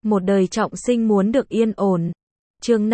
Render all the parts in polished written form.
một đời trọng sinh muốn được yên ổn. Chương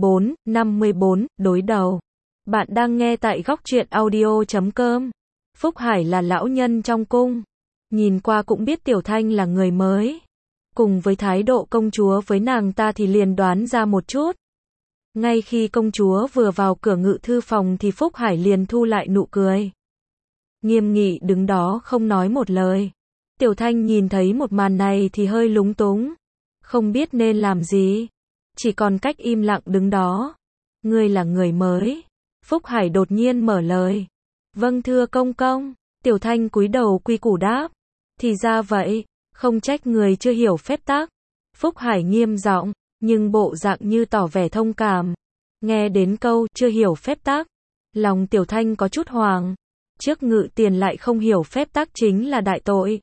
54, đối đầu. Bạn đang nghe tại góc truyện audio.com. Phúc Hải là lão nhân trong cung. Nhìn qua cũng biết Tiểu Thanh là người mới. Cùng với thái độ công chúa với nàng ta thì liền đoán ra một chút. Ngay khi công chúa vừa vào cửa ngự thư phòng thì Phúc Hải liền thu lại nụ cười. Nghiêm nghị đứng đó không nói một lời. Tiểu Thanh nhìn thấy một màn này thì hơi lúng túng. Không biết nên làm gì. Chỉ còn cách im lặng đứng đó. Ngươi là người mới. Phúc Hải đột nhiên mở lời. Vâng thưa công công. Tiểu Thanh cúi đầu quy củ đáp. Thì ra vậy, không trách người chưa hiểu phép tắc. Phúc Hải nghiêm giọng, nhưng bộ dạng như tỏ vẻ thông cảm. Nghe đến câu chưa hiểu phép tắc, lòng Tiểu Thanh có chút hoàng. Trước ngự tiền lại không hiểu phép tắc chính là đại tội.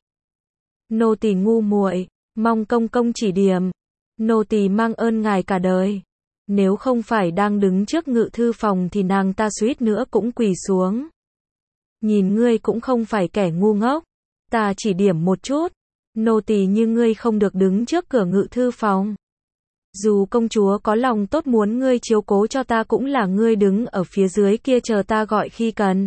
Nô tỳ ngu muội, mong công công chỉ điểm. Nô tỳ mang ơn ngài cả đời. Nếu không phải đang đứng trước ngự thư phòng thì nàng ta suýt nữa cũng quỳ xuống. Nhìn ngươi cũng không phải kẻ ngu ngốc. Ta chỉ điểm một chút. Nô tỳ như ngươi không được đứng trước cửa ngự thư phòng. Dù công chúa có lòng tốt muốn ngươi chiếu cố cho ta cũng là ngươi đứng ở phía dưới kia chờ ta gọi khi cần.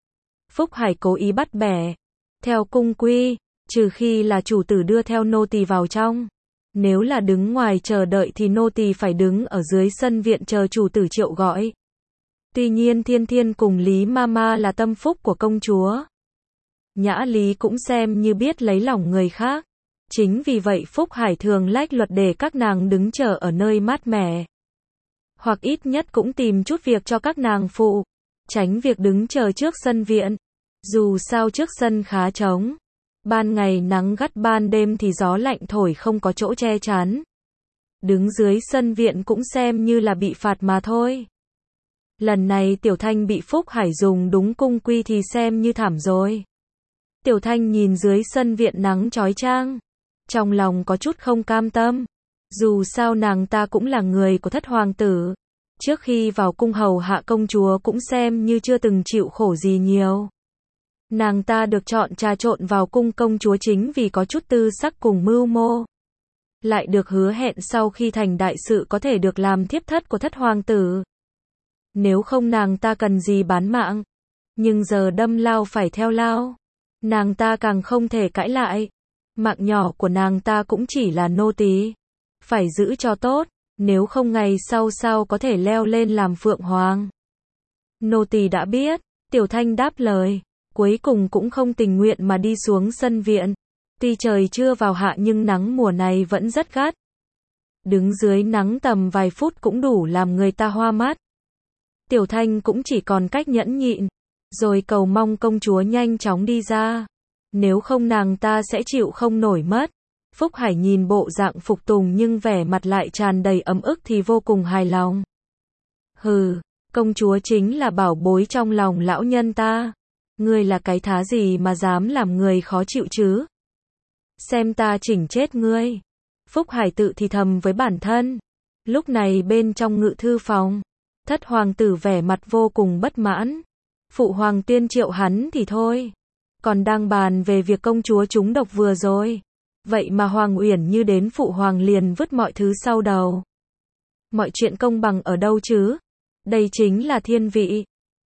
Phúc Hải cố ý bắt bẻ. Theo cung quy, trừ khi là chủ tử đưa theo nô tỳ vào trong. Nếu là đứng ngoài chờ đợi thì nô tỳ phải đứng ở dưới sân viện chờ chủ tử triệu gọi. Tuy nhiên Thiên Thiên cùng Lý Mama là tâm phúc của công chúa. Nhã Lý cũng xem như biết lấy lòng người khác. Chính vì vậy Phúc Hải thường lách luật để các nàng đứng chờ ở nơi mát mẻ. Hoặc ít nhất cũng tìm chút việc cho các nàng phụ. Tránh việc đứng chờ trước sân viện. Dù sao trước sân khá trống. Ban ngày nắng gắt ban đêm thì gió lạnh thổi không có chỗ che chắn. Đứng dưới sân viện cũng xem như là bị phạt mà thôi. Lần này Tiểu Thanh bị Phúc Hải dùng đúng cung quy thì xem như thảm rồi. Tiểu Thanh nhìn dưới sân viện nắng chói chang. Trong lòng có chút không cam tâm. Dù sao nàng ta cũng là người của thất hoàng tử. Trước khi vào cung hầu hạ công chúa cũng xem như chưa từng chịu khổ gì nhiều. Nàng ta được chọn trà trộn vào cung công chúa chính vì có chút tư sắc cùng mưu mô. Lại được hứa hẹn sau khi thành đại sự có thể được làm thiếp thất của thất hoàng tử. Nếu không nàng ta cần gì bán mạng. Nhưng giờ đâm lao phải theo lao. Nàng ta càng không thể cãi lại. Mạng nhỏ của nàng ta cũng chỉ là nô tỳ. Phải giữ cho tốt. Nếu không ngày sau sao có thể leo lên làm phượng hoàng. Nô tỳ đã biết. Tiểu Thanh đáp lời. Cuối cùng cũng không tình nguyện mà đi xuống sân viện. Tuy trời chưa vào hạ nhưng nắng mùa này vẫn rất gắt. Đứng dưới nắng tầm vài phút cũng đủ làm người ta hoa mắt. Tiểu Thanh cũng chỉ còn cách nhẫn nhịn. Rồi cầu mong công chúa nhanh chóng đi ra. Nếu không nàng ta sẽ chịu không nổi mất. Phúc Hải nhìn bộ dạng phục tùng nhưng vẻ mặt lại tràn đầy ấm ức thì vô cùng hài lòng. Hừ, công chúa chính là bảo bối trong lòng lão nhân ta. Ngươi là cái thá gì mà dám làm người khó chịu chứ? Xem ta chỉnh chết ngươi. Phúc Hải tự thì thầm với bản thân. Lúc này bên trong ngự thư phòng, thất hoàng tử vẻ mặt vô cùng bất mãn. Phụ hoàng tuyên triệu hắn thì thôi. Còn đang bàn về việc công chúa trúng độc vừa rồi. Vậy mà Hoàng Uyển Như đến phụ hoàng liền vứt mọi thứ sau đầu. Mọi chuyện công bằng ở đâu chứ? Đây chính là thiên vị.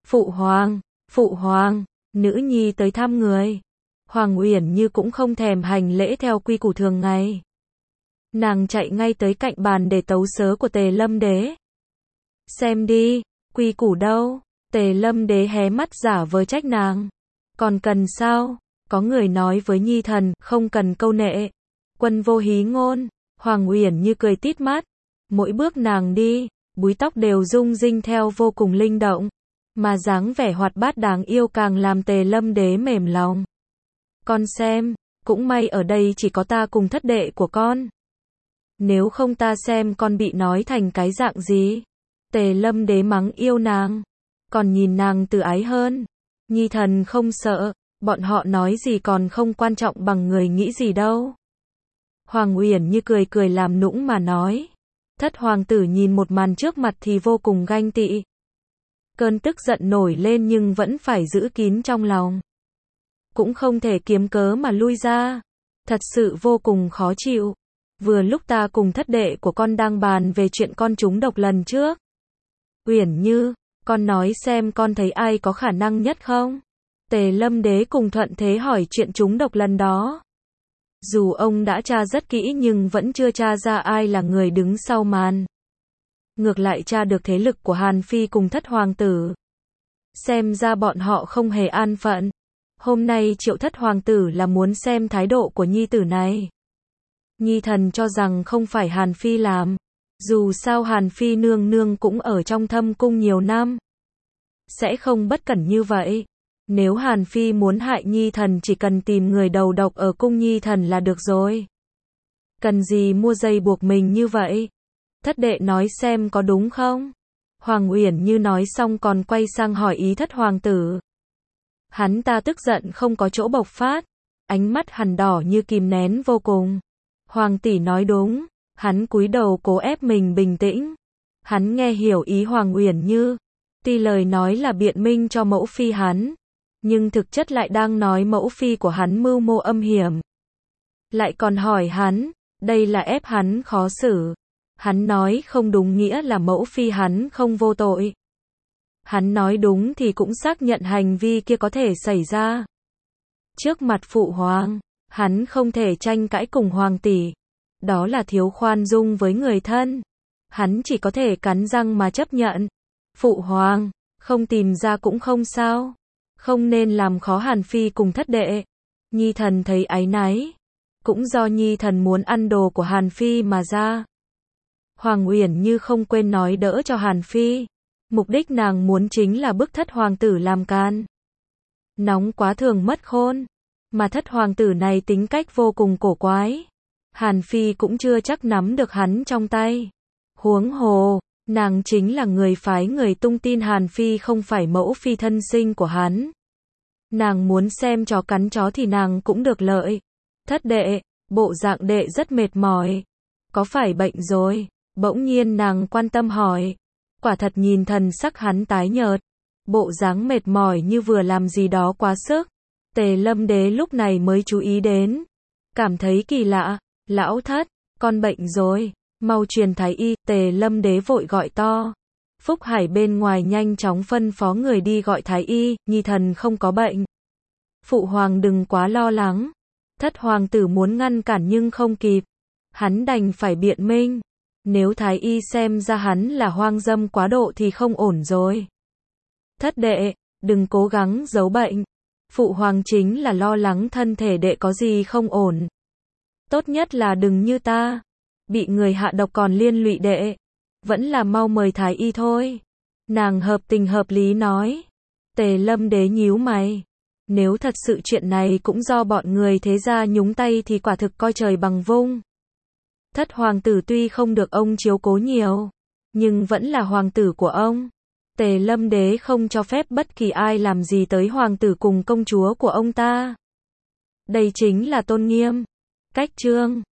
Phụ hoàng, nữ nhi tới thăm người. Hoàng Uyển Như cũng không thèm hành lễ theo quy củ thường ngày. Nàng chạy ngay tới cạnh bàn để tấu sớ của Tề Lâm Đế. Xem đi, quy củ đâu? Tề Lâm Đế hé mắt giả vờ trách nàng. Còn cần sao? Có người nói với nhi thần, không cần câu nệ. Quân vô hí ngôn. Hoàng Uyển Như cười tít mắt. Mỗi bước nàng đi, búi tóc đều rung rinh theo vô cùng linh động. Mà dáng vẻ hoạt bát đáng yêu càng làm Tề Lâm Đế mềm lòng. Con xem, cũng may ở đây chỉ có ta cùng thất đệ của con. Nếu không ta xem con bị nói thành cái dạng gì. Tề Lâm Đế mắng yêu nàng. Còn nhìn nàng từ ái hơn. Nhi thần không sợ, bọn họ nói gì còn không quan trọng bằng người nghĩ gì đâu. Hoàng Uyển Như cười cười làm nũng mà nói. Thất hoàng tử nhìn một màn trước mặt thì vô cùng ganh tị. Cơn tức giận nổi lên nhưng vẫn phải giữ kín trong lòng. Cũng không thể kiếm cớ mà lui ra. Thật sự vô cùng khó chịu. Vừa lúc ta cùng thất đệ của con đang bàn về chuyện con trúng độc lần trước. Uyển Như, con nói xem con thấy ai có khả năng nhất không? Tề Lâm Đế cùng Thuận Thế hỏi chuyện trúng độc lần đó. Dù ông đã tra rất kỹ nhưng vẫn chưa tra ra ai là người đứng sau màn. Ngược lại tra được thế lực của Hàn Phi cùng thất hoàng tử. Xem ra bọn họ không hề an phận. Hôm nay triệu thất hoàng tử là muốn xem thái độ của nhi tử này. Nhi thần cho rằng không phải Hàn Phi làm. Dù sao Hàn Phi nương nương cũng ở trong thâm cung nhiều năm. Sẽ không bất cẩn như vậy. Nếu Hàn Phi muốn hại nhi thần chỉ cần tìm người đầu độc ở cung nhi thần là được rồi. Cần gì mua dây buộc mình như vậy? Thất đệ nói xem có đúng không? Hoàng Uyển Như nói xong còn quay sang hỏi ý thất hoàng tử. Hắn ta tức giận không có chỗ bộc phát. Ánh mắt hằn đỏ như kìm nén vô cùng. Hoàng tỷ nói đúng. Hắn cúi đầu cố ép mình bình tĩnh. Hắn nghe hiểu ý Hoàng Uyển Như. Tuy lời nói là biện minh cho mẫu phi hắn. Nhưng thực chất lại đang nói mẫu phi của hắn mưu mô âm hiểm. Lại còn hỏi hắn. Đây là ép hắn khó xử. Hắn nói không đúng nghĩa là mẫu phi hắn không vô tội. Hắn nói đúng thì cũng xác nhận hành vi kia có thể xảy ra. Trước mặt phụ hoàng, hắn không thể tranh cãi cùng hoàng tỷ. Đó là thiếu khoan dung với người thân. Hắn chỉ có thể cắn răng mà chấp nhận. Phụ hoàng, không tìm ra cũng không sao. Không nên làm khó Hàn Phi cùng thất đệ. Nhi thần thấy áy náy. Cũng do nhi thần muốn ăn đồ của Hàn Phi mà ra. Hoàng Uyển Như không quên nói đỡ cho Hàn Phi. Mục đích nàng muốn chính là bức thất hoàng tử làm can. Nóng quá thường mất khôn. Mà thất hoàng tử này tính cách vô cùng cổ quái. Hàn Phi cũng chưa chắc nắm được hắn trong tay. Huống hồ, nàng chính là người phái người tung tin Hàn Phi không phải mẫu phi thân sinh của hắn. Nàng muốn xem chó cắn chó thì nàng cũng được lợi. Thất đệ, bộ dạng đệ rất mệt mỏi. Có phải bệnh rồi? Bỗng nhiên nàng quan tâm hỏi. Quả thật nhìn thần sắc hắn tái nhợt. Bộ dáng mệt mỏi như vừa làm gì đó quá sức. Tề Lâm Đế lúc này mới chú ý đến. Cảm thấy kỳ lạ. Lão thất, con bệnh rồi. Mau truyền thái y. Tề Lâm Đế vội gọi to. Phúc Hải bên ngoài nhanh chóng phân phó người đi gọi thái y. Nhi thần không có bệnh. Phụ hoàng đừng quá lo lắng. Thất hoàng tử muốn ngăn cản nhưng không kịp. Hắn đành phải biện minh. Nếu thái y xem ra hắn là hoang dâm quá độ thì không ổn rồi. Thất đệ, đừng cố gắng giấu bệnh. Phụ hoàng chính là lo lắng thân thể đệ có gì không ổn. Tốt nhất là đừng như ta. Bị người hạ độc còn liên lụy đệ. Vẫn là mau mời thái y thôi. Nàng hợp tình hợp lý nói. Tề Lâm Đế nhíu mày. Nếu thật sự chuyện này cũng do bọn người thế gia nhúng tay thì quả thực coi trời bằng vung. Thất hoàng tử tuy không được ông chiếu cố nhiều, nhưng vẫn là hoàng tử của ông. Tề Lâm Đế không cho phép bất kỳ ai làm gì tới hoàng tử cùng công chúa của ông ta. Đây chính là tôn nghiêm. Cách chương